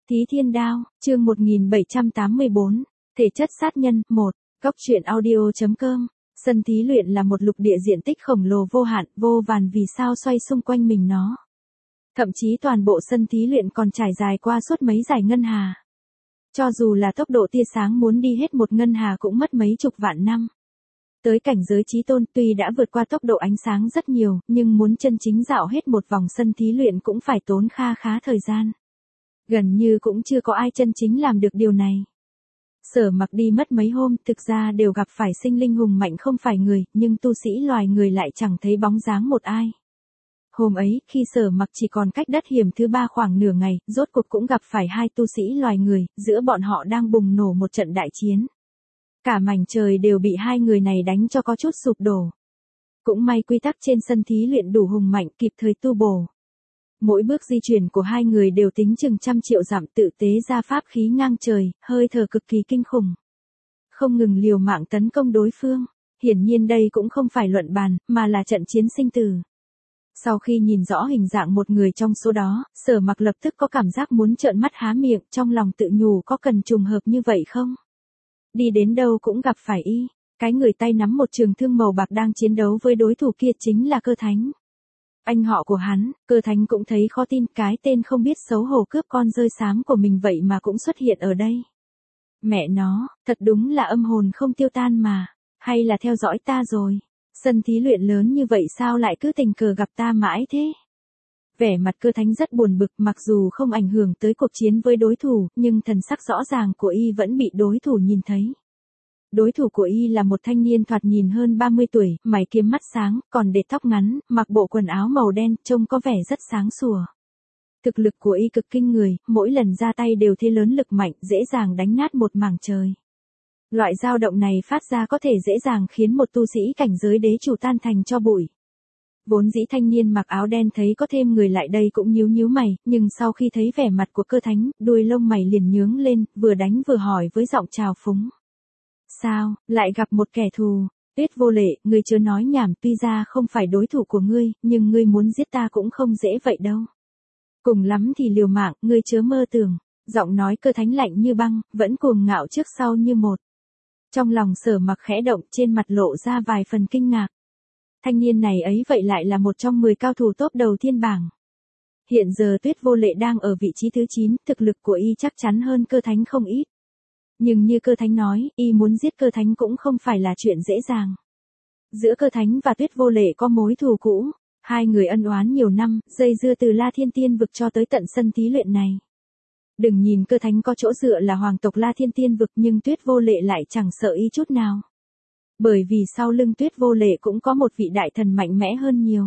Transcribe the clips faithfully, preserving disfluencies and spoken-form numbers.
Thí Thiên Đao, chương một nghìn bảy trăm tám mươi bốn, Thể chất sát nhân, một, Góc truyện audio.com. Sân thí luyện là một lục địa diện tích khổng lồ vô hạn, vô vàn vì sao xoay xung quanh mình nó. Thậm chí toàn bộ sân thí luyện còn trải dài qua suốt mấy dải ngân hà. Cho dù là tốc độ tia sáng muốn đi hết một ngân hà cũng mất mấy chục vạn năm. Tới cảnh giới chí tôn tuy đã vượt qua tốc độ ánh sáng rất nhiều, nhưng muốn chân chính dạo hết một vòng sân thí luyện cũng phải tốn kha khá thời gian. Gần như cũng chưa có ai chân chính làm được điều này. Sở Mặc đi mất mấy hôm, thực ra đều gặp phải sinh linh hùng mạnh không phải người, nhưng tu sĩ loài người lại chẳng thấy bóng dáng một ai. Hôm ấy, khi Sở Mặc chỉ còn cách đất hiểm thứ ba khoảng nửa ngày, rốt cuộc cũng gặp phải hai tu sĩ loài người, giữa bọn họ đang bùng nổ một trận đại chiến. Cả mảnh trời đều bị hai người này đánh cho có chút sụp đổ. Cũng may quy tắc trên sân thí luyện đủ hùng mạnh kịp thời tu bổ. Mỗi bước di chuyển của hai người đều tính chừng trăm triệu dặm tự tế ra pháp khí ngang trời, hơi thở cực kỳ kinh khủng. Không ngừng liều mạng tấn công đối phương. Hiển nhiên đây cũng không phải luận bàn, mà là trận chiến sinh tử. Sau khi nhìn rõ hình dạng một người trong số đó, Sở Mặc lập tức có cảm giác muốn trợn mắt há miệng, trong lòng tự nhủ có cần trùng hợp như vậy không? Đi đến đâu cũng gặp phải y. Cái người tay nắm một trường thương màu bạc đang chiến đấu với đối thủ kia chính là Cơ Thánh. Anh họ của hắn, Cơ Thánh cũng thấy khó tin, cái tên không biết xấu hổ cướp con rơi xám của mình vậy mà cũng xuất hiện ở đây. Mẹ nó, thật đúng là âm hồn không tiêu tan mà, hay là theo dõi ta rồi. Sân thí luyện lớn như vậy sao lại cứ tình cờ gặp ta mãi thế? Vẻ mặt Cơ Thánh rất buồn bực, mặc dù không ảnh hưởng tới cuộc chiến với đối thủ, nhưng thần sắc rõ ràng của y vẫn bị đối thủ nhìn thấy. Đối thủ của y là một thanh niên thoạt nhìn hơn ba mươi tuổi, mày kiếm mắt sáng, còn để tóc ngắn, mặc bộ quần áo màu đen, trông có vẻ rất sáng sủa. Thực lực của y cực kinh người, mỗi lần ra tay đều thế lớn lực mạnh, dễ dàng đánh nát một mảng trời. Loại dao động này phát ra có thể dễ dàng khiến một tu sĩ cảnh giới đế chủ tan thành tro bụi. Vốn dĩ thanh niên mặc áo đen thấy có thêm người lại đây cũng nhíu nhíu mày, nhưng sau khi thấy vẻ mặt của Cơ Thánh, đuôi lông mày liền nhướng lên, vừa đánh vừa hỏi với giọng trào phúng. Sao, lại gặp một kẻ thù? Tuyết Vô Lệ, ngươi chớ nói nhảm, tuy ra không phải đối thủ của ngươi, nhưng ngươi muốn giết ta cũng không dễ vậy đâu. Cùng lắm thì liều mạng, ngươi chớ mơ tưởng. Giọng nói Cơ Thánh lạnh như băng, vẫn cuồng ngạo trước sau như một. Trong lòng Sở Mặc khẽ động, trên mặt lộ ra vài phần kinh ngạc. Thanh niên này ấy vậy lại là một trong mười cao thủ top đầu thiên bảng. Hiện giờ Tuyết Vô Lệ đang ở vị trí thứ chín, thực lực của y chắc chắn hơn Cơ Thánh không ít. Nhưng như Cơ Thánh nói, y muốn giết Cơ Thánh cũng không phải là chuyện dễ dàng. Giữa Cơ Thánh và Tuyết Vô Lệ có mối thù cũ, hai người ân oán nhiều năm, dây dưa từ La Thiên Tiên vực cho tới tận sân thí luyện này. Đừng nhìn Cơ Thánh có chỗ dựa là hoàng tộc La Thiên Tiên vực, nhưng Tuyết Vô Lệ lại chẳng sợ y chút nào. Bởi vì sau lưng Tuyết Vô Lệ cũng có một vị đại thần mạnh mẽ hơn nhiều.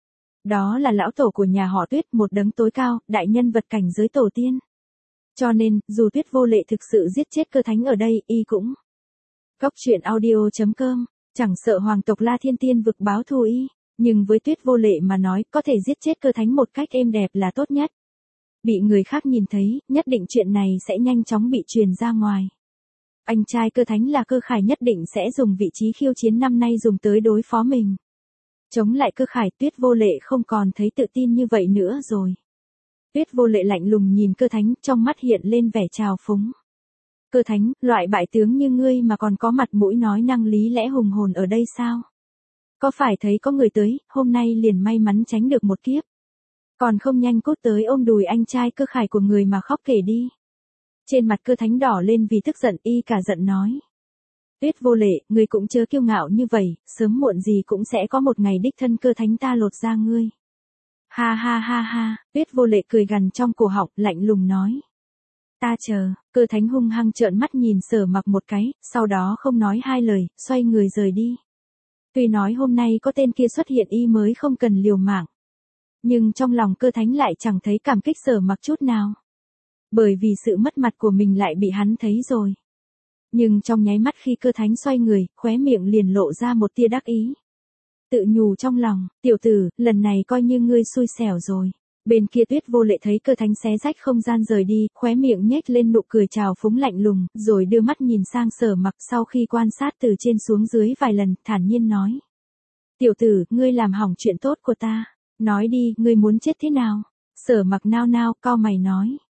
Đó là lão tổ của nhà họ Tuyết, một đấng tối cao, đại nhân vật cảnh giới tổ tiên. Cho nên, dù Tuyết Vô Lệ thực sự giết chết Cơ Thánh ở đây, y cũng. Góc truyện audio.com, chẳng sợ hoàng tộc La Thiên Tiên vực báo thù y, nhưng với Tuyết Vô Lệ mà nói, có thể giết chết Cơ Thánh một cách êm đẹp là tốt nhất. Bị người khác nhìn thấy, nhất định chuyện này sẽ nhanh chóng bị truyền ra ngoài. Anh trai Cơ Thánh là Cơ Khải nhất định sẽ dùng vị trí khiêu chiến năm nay dùng tới đối phó mình. Chống lại Cơ Khải, Tuyết Vô Lệ không còn thấy tự tin như vậy nữa rồi. Tuyết Vô Lệ lạnh lùng nhìn Cơ Thánh, trong mắt hiện lên vẻ trào phúng. Cơ Thánh, loại bại tướng như ngươi mà còn có mặt mũi nói năng lý lẽ hùng hồn ở đây sao? Có phải thấy có người tới, hôm nay liền may mắn tránh được một kiếp. Còn không nhanh cút tới ôm đùi anh trai Cơ Khải của người mà khóc kể đi. Trên mặt Cơ Thánh đỏ lên vì tức giận, y cả giận nói. Tuyết Vô Lệ, ngươi cũng chớ kiêu ngạo như vậy, sớm muộn gì cũng sẽ có một ngày đích thân Cơ Thánh ta lột da ngươi. Ha ha ha ha, Tuyết Vô Lệ cười gằn trong cổ họng, lạnh lùng nói. Ta chờ. Cơ Thánh hung hăng trợn mắt nhìn Sở Mặc một cái, sau đó không nói hai lời, xoay người rời đi. Tuy nói hôm nay có tên kia xuất hiện y mới không cần liều mạng. Nhưng trong lòng Cơ Thánh lại chẳng thấy cảm kích Sở Mặc chút nào. Bởi vì sự mất mặt của mình lại bị hắn thấy rồi. Nhưng trong nháy mắt khi Cơ Thánh xoay người, khóe miệng liền lộ ra một tia đắc ý. Tự nhủ trong lòng, tiểu tử, lần này coi như ngươi xui xẻo rồi. Bên kia Tuyết Vô Lệ thấy Cơ Thánh xé rách không gian rời đi, khóe miệng nhếch lên nụ cười trào phúng lạnh lùng, rồi đưa mắt nhìn sang Sở Mặc, sau khi quan sát từ trên xuống dưới vài lần, thản nhiên nói. Tiểu tử, ngươi làm hỏng chuyện tốt của ta. Nói đi, ngươi muốn chết thế nào? Sở Mặc nao nao, cau mày nói.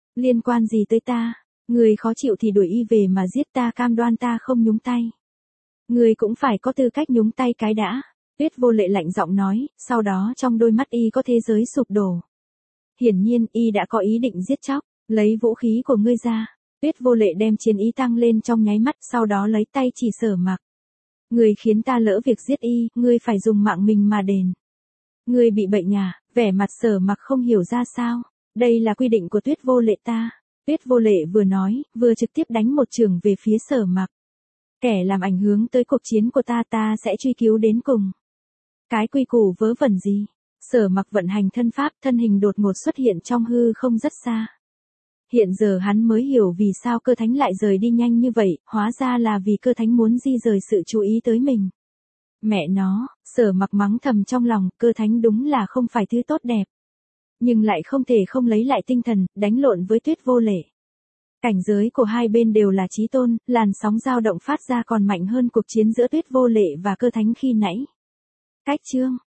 Liên quan gì tới ta? Người khó chịu thì đuổi y về mà giết ta, cam đoan ta không nhúng tay. Người cũng phải có tư cách nhúng tay cái đã. Tuyết Vô Lệ lạnh giọng nói, sau đó trong đôi mắt y có thế giới sụp đổ. Hiển nhiên y đã có ý định giết chóc, lấy vũ khí của ngươi ra. Tuyết Vô Lệ đem chiến ý tăng lên trong nháy mắt, sau đó lấy tay chỉ Sở Mặc. Ngươi khiến ta lỡ việc giết y, ngươi phải dùng mạng mình mà đền. Ngươi bị bệnh à? Vẻ mặt Sở Mặc không hiểu ra sao. Đây là quy định của Tuyết Vô Lệ ta. Tuyết Vô Lệ vừa nói, vừa trực tiếp đánh một chưởng về phía Sở Mặc. Kẻ làm ảnh hưởng tới cuộc chiến của ta ta sẽ truy cứu đến cùng. Cái quy củ vớ vẩn gì? Sở Mặc vận hành thân pháp, thân hình đột ngột xuất hiện trong hư không rất xa. Hiện giờ hắn mới hiểu vì sao Cơ Thánh lại rời đi nhanh như vậy, hóa ra là vì Cơ Thánh muốn di rời sự chú ý tới mình. Mẹ nó, Sở Mặc mắng thầm trong lòng, Cơ Thánh đúng là không phải thứ tốt đẹp. Nhưng lại không thể không lấy lại tinh thần, đánh lộn với Tuyết Vô Lệ. Cảnh giới của hai bên đều là chí tôn, làn sóng dao động phát ra còn mạnh hơn cuộc chiến giữa Tuyết Vô Lệ và Cơ Thánh khi nãy. Cách chương